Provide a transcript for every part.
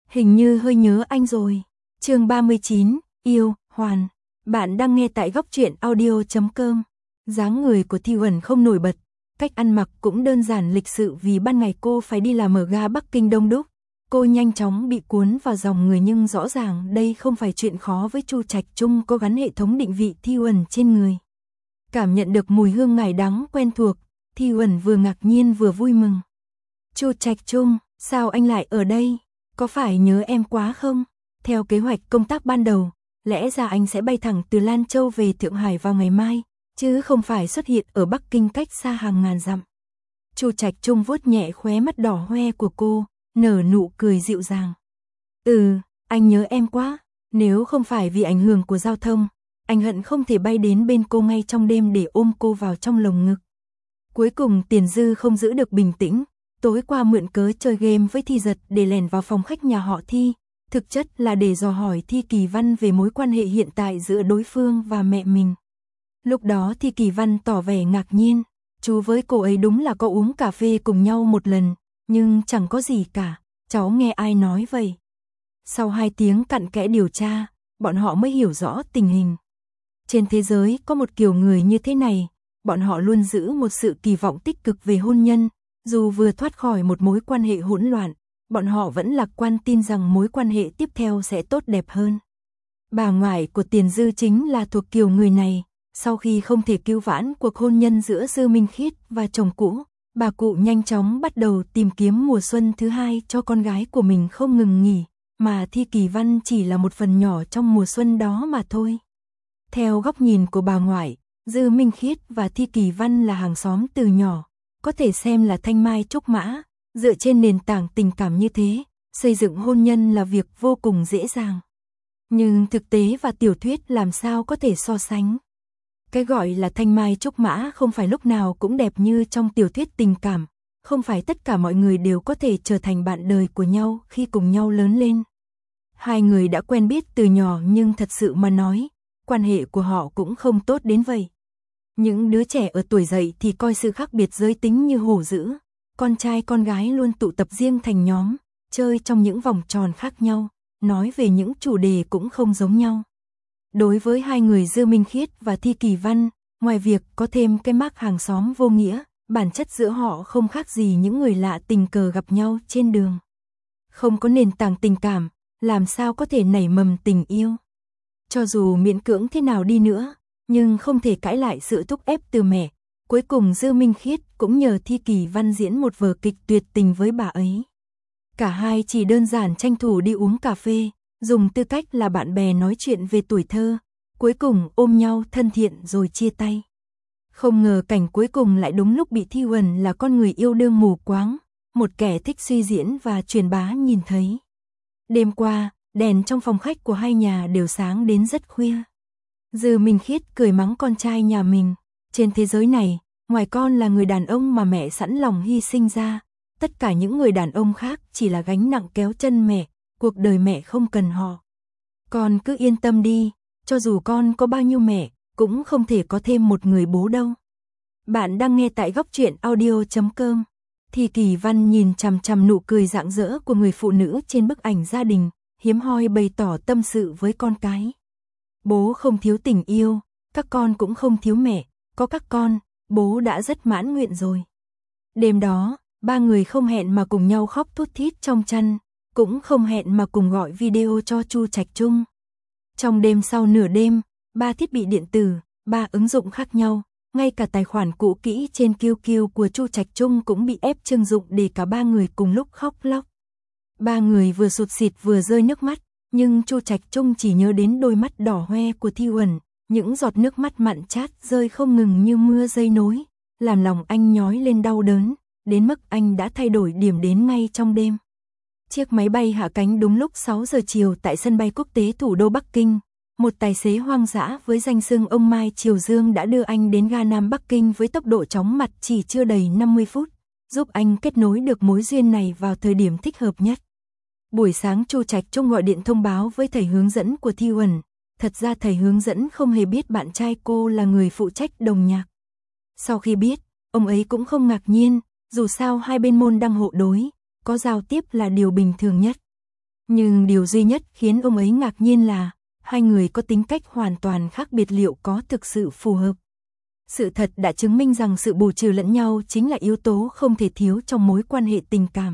Hình như hơi nhớ anh rồi. Chương 39, yêu, Hoàn. Bạn đang nghe tại góc truyện audio.com. Dáng người của Thi Uẩn không nổi bật, cách ăn mặc cũng đơn giản lịch sự vì ban ngày cô phải đi làm ở ga Bắc Kinh đông đúc. Cô nhanh chóng bị cuốn vào dòng người nhưng rõ ràng đây không phải chuyện khó với Chu Trạch Trung. Cô gắn hệ thống định vị Thi Uẩn trên người. Cảm nhận được mùi hương ngải đắng quen thuộc, Thi Uẩn vừa ngạc nhiên vừa vui mừng. Chu Trạch Trung, sao anh lại ở đây? Có phải nhớ em quá không? Theo kế hoạch công tác ban đầu, lẽ ra anh sẽ bay thẳng từ Lan Châu về Thượng Hải vào ngày mai, chứ không phải xuất hiện ở Bắc Kinh cách xa hàng ngàn dặm. Chu Trạch Trung vuốt nhẹ khóe mắt đỏ hoe của cô, nở nụ cười dịu dàng. Anh nhớ em quá, nếu không phải vì ảnh hưởng của giao thông, anh hận không thể bay đến bên cô ngay trong đêm để ôm cô vào trong lồng ngực. Cuối cùng Tiền Dư không giữ được bình tĩnh, tối qua mượn cớ chơi game với Thi Giật để lẻn vào phòng khách nhà họ Thi, thực chất là để dò hỏi Thi Kỳ Văn về mối quan hệ hiện tại giữa đối phương và mẹ mình. Lúc đó Thi Kỳ Văn tỏ vẻ ngạc nhiên, chú với cô ấy đúng là có uống cà phê cùng nhau một lần, nhưng chẳng có gì cả, cháu nghe ai nói vậy. Sau 2 tiếng cặn kẽ điều tra, bọn họ mới hiểu rõ tình hình. Trên thế giới có một kiểu người như thế này, bọn họ luôn giữ một sự kỳ vọng tích cực về hôn nhân, dù vừa thoát khỏi một mối quan hệ hỗn loạn, bọn họ vẫn lạc quan tin rằng mối quan hệ tiếp theo sẽ tốt đẹp hơn. Bà ngoại của Tiền Dư chính là thuộc kiểu người này, sau khi không thể cứu vãn cuộc hôn nhân giữa Dư Minh Khiết và chồng cũ, bà cụ nhanh chóng bắt đầu tìm kiếm mùa xuân thứ hai cho con gái của mình không ngừng nghỉ, mà Thi Kỳ Văn chỉ là một phần nhỏ trong mùa xuân đó mà thôi. Theo góc nhìn của bà ngoại, Dư Minh Khiết và Thi Kỳ Văn là hàng xóm từ nhỏ, có thể xem là thanh mai trúc mã, dựa trên nền tảng tình cảm như thế, xây dựng hôn nhân là việc vô cùng dễ dàng. Nhưng thực tế và tiểu thuyết làm sao có thể so sánh. Cái gọi là thanh mai trúc mã không phải lúc nào cũng đẹp như trong tiểu thuyết tình cảm, không phải tất cả mọi người đều có thể trở thành bạn đời của nhau khi cùng nhau lớn lên. Hai người đã quen biết từ nhỏ nhưng thật sự mà nói, quan hệ của họ cũng không tốt đến vậy. Những đứa trẻ ở tuổi dậy thì coi sự khác biệt giới tính như hổ dữ, con trai con gái luôn tụ tập riêng thành nhóm, chơi trong những vòng tròn khác nhau, nói về những chủ đề cũng không giống nhau. Đối với hai người Dư Minh Khiết và Thi Kỳ Văn, ngoài việc có thêm cái mác hàng xóm vô nghĩa, bản chất giữa họ không khác gì những người lạ tình cờ gặp nhau trên đường. Không có nền tảng tình cảm, làm sao có thể nảy mầm tình yêu. Cho dù miễn cưỡng thế nào đi nữa, nhưng không thể cãi lại sự thúc ép từ mẹ. Cuối cùng Dư Minh Khiết cũng nhờ Thi Kỳ Văn diễn một vở kịch tuyệt tình với bà ấy. Cả hai chỉ đơn giản tranh thủ đi uống cà phê, dùng tư cách là bạn bè nói chuyện về tuổi thơ, cuối cùng ôm nhau thân thiện rồi chia tay. Không ngờ cảnh cuối cùng lại đúng lúc bị Thi Uẩn là con người yêu đương mù quáng, một kẻ thích suy diễn và truyền bá nhìn thấy. Đêm qua, đèn trong phòng khách của hai nhà đều sáng đến rất khuya. Dư Minh Khiết cười mắng con trai nhà mình, trên thế giới này, ngoài con là người đàn ông mà mẹ sẵn lòng hy sinh ra, tất cả những người đàn ông khác chỉ là gánh nặng kéo chân mẹ, cuộc đời mẹ không cần họ. Con cứ yên tâm đi, cho dù con có bao nhiêu mẹ, cũng không thể có thêm một người bố đâu. Bạn đang nghe tại góc truyện audio.com. Thi Kỳ Văn nhìn chằm chằm nụ cười rạng rỡ của người phụ nữ trên bức ảnh gia đình, hiếm hoi bày tỏ tâm sự với con cái. Bố không thiếu tình yêu, các con cũng không thiếu mẹ, có các con, bố đã rất mãn nguyện rồi. Đêm đó, ba người không hẹn mà cùng nhau khóc thút thít trong chăn, cũng không hẹn mà cùng gọi video cho Chu Trạch Trung. Trong đêm sau nửa đêm, 3 thiết bị điện tử, 3 ứng dụng khác nhau, ngay cả tài khoản cũ kỹ trên QQ của Chu Trạch Trung cũng bị ép trưng dụng để cả ba người cùng lúc khóc lóc. Ba người vừa sụt sịt vừa rơi nước mắt, nhưng Chu Trạch Trung chỉ nhớ đến đôi mắt đỏ hoe của Thi Uẩn, những giọt nước mắt mặn chát rơi không ngừng như mưa dây nối, làm lòng anh nhói lên đau đớn, đến mức anh đã thay đổi điểm đến ngay trong đêm. Chiếc máy bay hạ cánh đúng lúc 6 giờ chiều tại sân bay quốc tế thủ đô Bắc Kinh. Một tài xế hoang dã với danh xưng ông Mai Triều Dương đã đưa anh đến ga Nam Bắc Kinh với tốc độ chóng mặt chỉ chưa đầy 50 phút, giúp anh kết nối được mối duyên này vào thời điểm thích hợp nhất. Buổi sáng Chu Trạch Trung gọi điện thông báo với thầy hướng dẫn của Thi Uẩn, thật ra thầy hướng dẫn không hề biết bạn trai cô là người phụ trách đồng nhạc. Sau khi biết, ông ấy cũng không ngạc nhiên, dù sao hai bên môn đăng hộ đối, có giao tiếp là điều bình thường nhất. Nhưng điều duy nhất khiến ông ấy ngạc nhiên là hai người có tính cách hoàn toàn khác biệt, liệu có thực sự phù hợp. Sự thật đã chứng minh rằng sự bù trừ lẫn nhau chính là yếu tố không thể thiếu trong mối quan hệ tình cảm.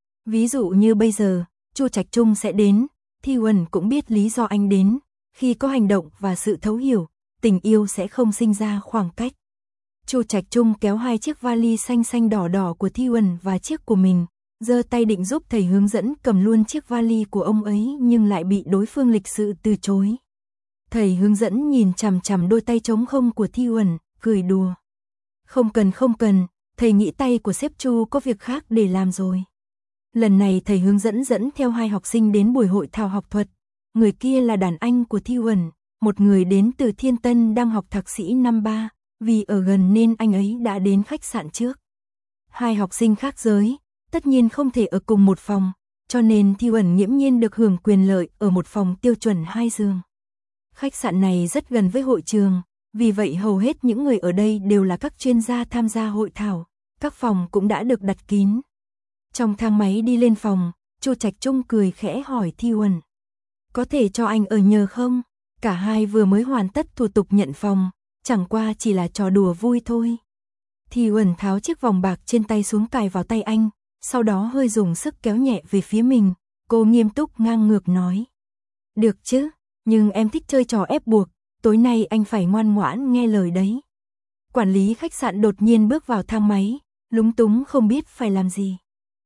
Ví dụ như bây giờ, Chu Trạch Trung sẽ đến, Thi Uẩn cũng biết lý do anh đến, khi có hành động và sự thấu hiểu, tình yêu sẽ không sinh ra khoảng cách. Chu Trạch Trung kéo hai chiếc vali xanh xanh đỏ đỏ của Thi Uẩn và chiếc của mình, giơ tay định giúp thầy hướng dẫn cầm luôn chiếc vali của ông ấy nhưng lại bị đối phương lịch sự từ chối. Thầy hướng dẫn nhìn chằm chằm đôi tay trống không của Thi Uẩn, cười đùa. Không cần, thầy nghĩ tay của sếp Chu có việc khác để làm rồi. Lần này thầy hướng dẫn dẫn theo hai học sinh đến buổi hội thảo học thuật. Người kia là đàn anh của Thi Uẩn, một người đến từ Thiên Tân đang học thạc sĩ năm 3, vì ở gần nên anh ấy đã đến khách sạn trước. Hai học sinh khác giới, tất nhiên không thể ở cùng một phòng, cho nên Thi Uẩn nghiễm nhiên được hưởng quyền lợi ở một phòng tiêu chuẩn 2 giường. Khách sạn này rất gần với hội trường, vì vậy hầu hết những người ở đây đều là các chuyên gia tham gia hội thảo, các phòng cũng đã được đặt kín. Trong thang máy đi lên phòng, Chu Trạch Trung cười khẽ hỏi Thi Uẩn. Có thể cho anh ở nhờ không? Cả hai vừa mới hoàn tất thủ tục nhận phòng, chẳng qua chỉ là trò đùa vui thôi. Thi Uẩn tháo chiếc vòng bạc trên tay xuống cài vào tay anh, sau đó hơi dùng sức kéo nhẹ về phía mình, cô nghiêm túc ngang ngược nói. Được chứ, nhưng em thích chơi trò ép buộc, tối nay anh phải ngoan ngoãn nghe lời đấy. Quản lý khách sạn đột nhiên bước vào thang máy, lúng túng không biết phải làm gì.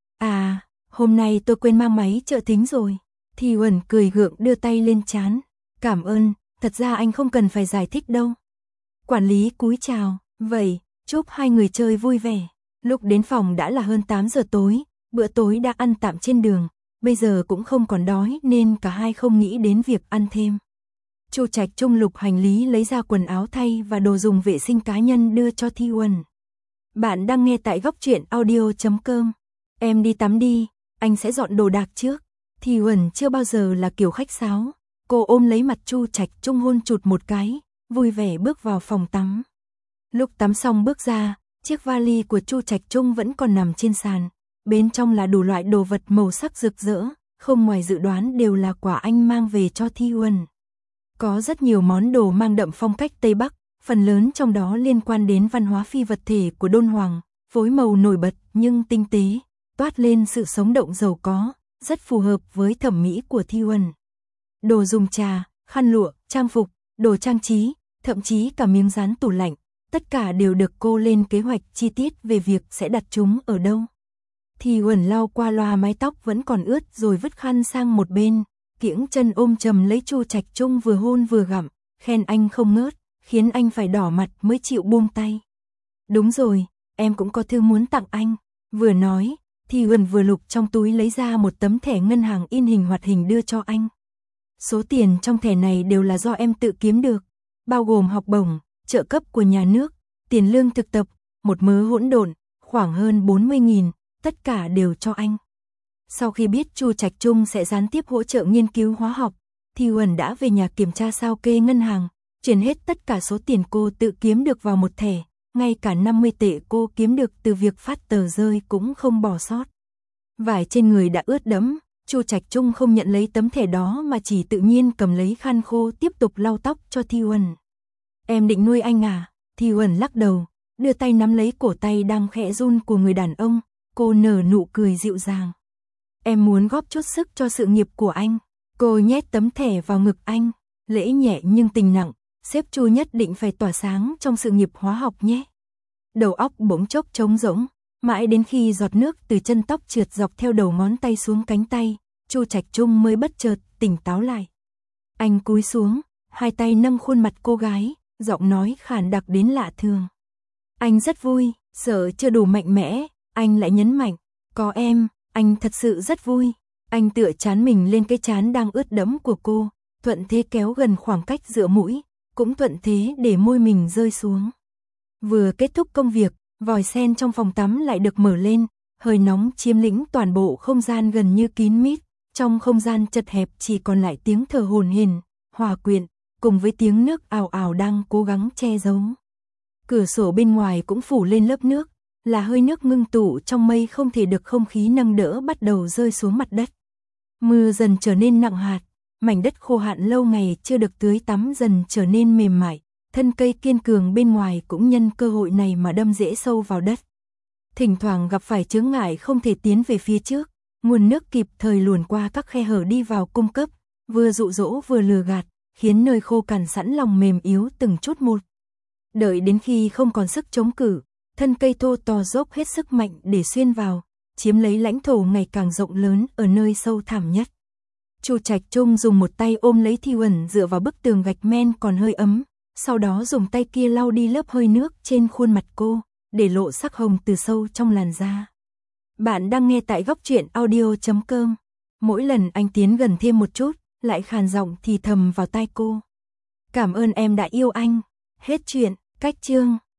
À, hôm nay tôi quên mang máy trợ thính rồi. Thi Uẩn cười gượng đưa tay lên trán. Cảm ơn, thật ra anh không cần phải giải thích đâu. Quản lý cúi chào, vậy, chúc hai người chơi vui vẻ. Lúc đến phòng đã là hơn 8 giờ tối, bữa tối đã ăn tạm trên đường, bây giờ cũng không còn đói nên cả hai không nghĩ đến việc ăn thêm. Chu Trạch Trung lục hành lý lấy ra quần áo thay và đồ dùng vệ sinh cá nhân đưa cho Thi Uẩn. Bạn đang nghe tại góc truyện audio.com. Em đi tắm đi, anh sẽ dọn đồ đạc trước. Thi Uẩn chưa bao giờ là kiểu khách sáo, cô ôm lấy mặt Chu Trạch Trung hôn chụt một cái, vui vẻ bước vào phòng tắm. Lúc tắm xong bước ra, chiếc vali của Chu Trạch Trung vẫn còn nằm trên sàn, bên trong là đủ loại đồ vật màu sắc rực rỡ, không ngoài dự đoán đều là quà anh mang về cho Thi Uẩn. Có rất nhiều món đồ mang đậm phong cách Tây Bắc, phần lớn trong đó liên quan đến văn hóa phi vật thể của Đôn Hoàng, phối màu nổi bật nhưng tinh tế, toát lên sự sống động giàu có, rất phù hợp với thẩm mỹ của Thi Uẩn. Đồ dùng trà, khăn lụa, trang phục, đồ trang trí, thậm chí cả miếng dán tủ lạnh, tất cả đều được cô lên kế hoạch chi tiết về việc sẽ đặt chúng ở đâu. Thi Uẩn lau qua loa mái tóc vẫn còn ướt rồi vứt khăn sang một bên, kiễng chân ôm chầm lấy Chu Trạch Trung vừa hôn vừa gặm, khen anh không ngớt, khiến anh phải đỏ mặt mới chịu buông tay. Đúng rồi, em cũng có thư muốn tặng anh. Vừa nói, Thi Uẩn vừa lục trong túi lấy ra một tấm thẻ ngân hàng in hình hoạt hình đưa cho anh. Số tiền trong thẻ này đều là do em tự kiếm được, bao gồm học bổng, trợ cấp của nhà nước, tiền lương thực tập, một mớ hỗn độn, khoảng hơn 40.000, tất cả đều cho anh. Sau khi biết Chu Trạch Trung sẽ gián tiếp hỗ trợ nghiên cứu hóa học, Thi Uẩn đã về nhà kiểm tra sao kê ngân hàng, chuyển hết tất cả số tiền cô tự kiếm được vào một thẻ, ngay cả 50 tệ cô kiếm được từ việc phát tờ rơi cũng không bỏ sót. Vải trên người đã ướt đẫm, Chu Trạch Trung không nhận lấy tấm thẻ đó mà chỉ tự nhiên cầm lấy khăn khô tiếp tục lau tóc cho Thi Uẩn. Em định nuôi anh à? Thi Uẩn lắc đầu, đưa tay nắm lấy cổ tay đang khẽ run của người đàn ông, cô nở nụ cười dịu dàng. Em muốn góp chút sức cho sự nghiệp của anh. Cô nhét tấm thẻ vào ngực anh, lễ nhẹ nhưng tình nặng, sếp Chu nhất định phải tỏa sáng trong sự nghiệp hóa học nhé. Đầu óc bỗng chốc trống rỗng, mãi đến khi giọt nước từ chân tóc trượt dọc theo đầu ngón tay xuống cánh tay, Chu Trạch Trung mới bất chợt tỉnh táo lại. Anh cúi xuống, hai tay nâng khuôn mặt cô gái, giọng nói khàn đặc đến lạ thường. Anh rất vui, sợ chưa đủ mạnh mẽ, anh lại nhấn mạnh, có em, anh thật sự rất vui. Anh tựa trán mình lên cái trán đang ướt đẫm của cô, thuận thế kéo gần khoảng cách giữa mũi, cũng thuận thế để môi mình rơi xuống. Vừa kết thúc công việc, vòi sen trong phòng tắm lại được mở lên, hơi nóng chiếm lĩnh toàn bộ không gian gần như kín mít, trong không gian chật hẹp chỉ còn lại tiếng thở hổn hển, hòa quyện, cùng với tiếng nước ào ào đang cố gắng che giấu. Cửa sổ bên ngoài cũng phủ lên lớp nước, là hơi nước ngưng tụ trong mây không thể được không khí nâng đỡ bắt đầu rơi xuống mặt đất. Mưa dần trở nên nặng hạt, mảnh đất khô hạn lâu ngày chưa được tưới tắm dần trở nên mềm mại, thân cây kiên cường bên ngoài cũng nhân cơ hội này mà đâm rễ sâu vào đất. Thỉnh thoảng gặp phải chướng ngại không thể tiến về phía trước, nguồn nước kịp thời luồn qua các khe hở đi vào cung cấp, vừa dụ dỗ vừa lừa gạt, khiến nơi khô cằn sẵn lòng mềm yếu từng chút một. Đợi đến khi không còn sức chống cự, thân cây thô to dốc hết sức mạnh để xuyên vào, chiếm lấy lãnh thổ ngày càng rộng lớn ở nơi sâu thẳm nhất. Chu Trạch Trung dùng một tay ôm lấy Thi Uẩn dựa vào bức tường gạch men còn hơi ấm, sau đó dùng tay kia lau đi lớp hơi nước trên khuôn mặt cô, để lộ sắc hồng từ sâu trong làn da. Bạn đang nghe tại góc truyện audio.com. Mỗi lần anh tiến gần thêm một chút, lại khàn giọng thì thầm vào tai cô. Cảm ơn em đã yêu anh. Hết chuyện, cách chương.